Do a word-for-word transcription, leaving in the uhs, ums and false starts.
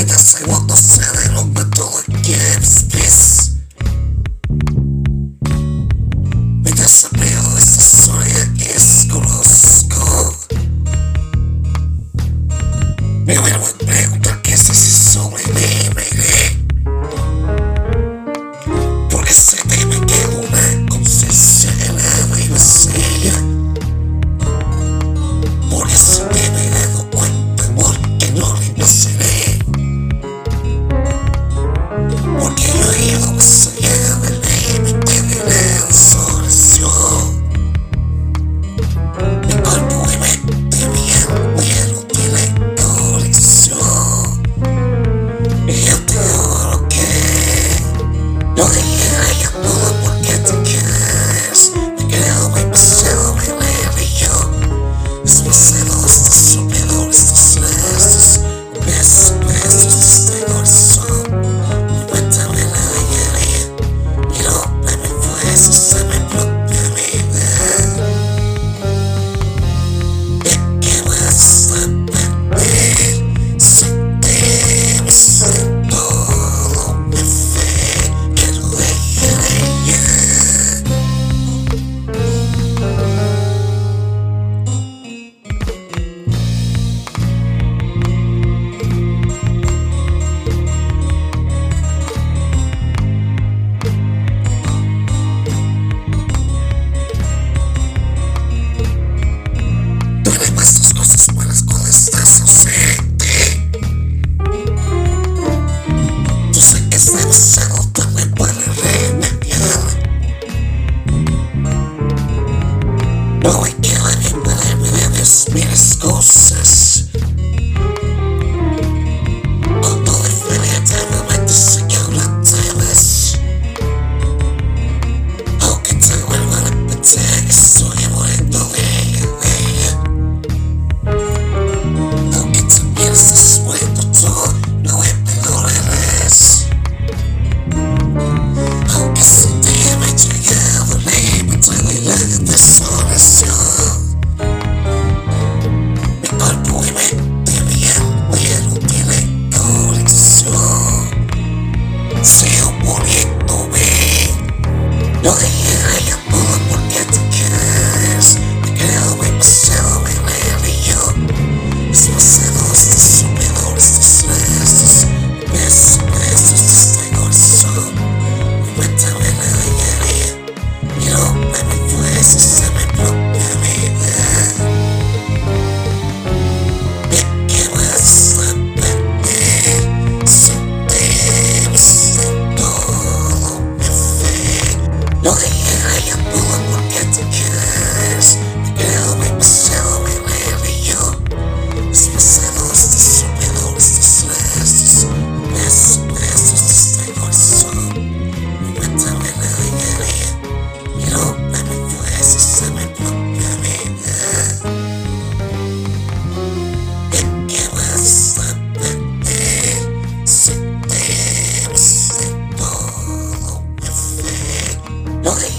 treinta segundos se derrumba todo el que ves. Me desapego de esta historia que desconozco. Me vuelvo a preguntar qué sé si sobreviviré. Porque se teme que una conciencia helada y vacía. Porque se teme dado cuenta amor que no renaceré. Porque yo he ido más allá del límite de la desolación. Mi cuerpo y mente, mi alma y el útil colección. Y yo te juro que no dejé ya todo porque te quedas. Me creo demasiado veneno y yo desplazado estos soñadores, estos lazos, besos, besos de este corazón. Cuéntame la alegría, mi nombre me fue, si se me propia vida. ¿De qué vas a perder? Si temes de todo mi fe, que lo dejaré ya. Duele más tus cosas buenas cuando estás ausente. Tú sé que es demasiado tarde para remediar. No hay que remediarme de las miles cosas. Cuando definitivamente sé que no temes. Aunque te vuelva a repetir que estoy muriendo de ella. Aunque también estés muerto tú, no me perdonarás. Aunque sin ti me he llegado al límite de la desolación. Mi cuerpo y mente, mi alma y el útil colección. Sigo muriéndome. No dejé ya todo porque te quedas. Me creo demasiado veneno y yo desplazado estos soñadores, estos lazos, besos, besos de este corazón. Cuéntame la alegría, mi nombre me fue, si se me propia vida. ¿De qué vas a perder? Si temes de todo mi fe. No dejé ya todo porque te quedas. Me creo demasiado veneno y yo desplazado estos soñadores, estos lazos, besos, besos de este corazón. Cuéntame la alegría, mi nombre me fue, si se me propia vida. ¿De qué vas a perder? Si temes de todo mi fe. No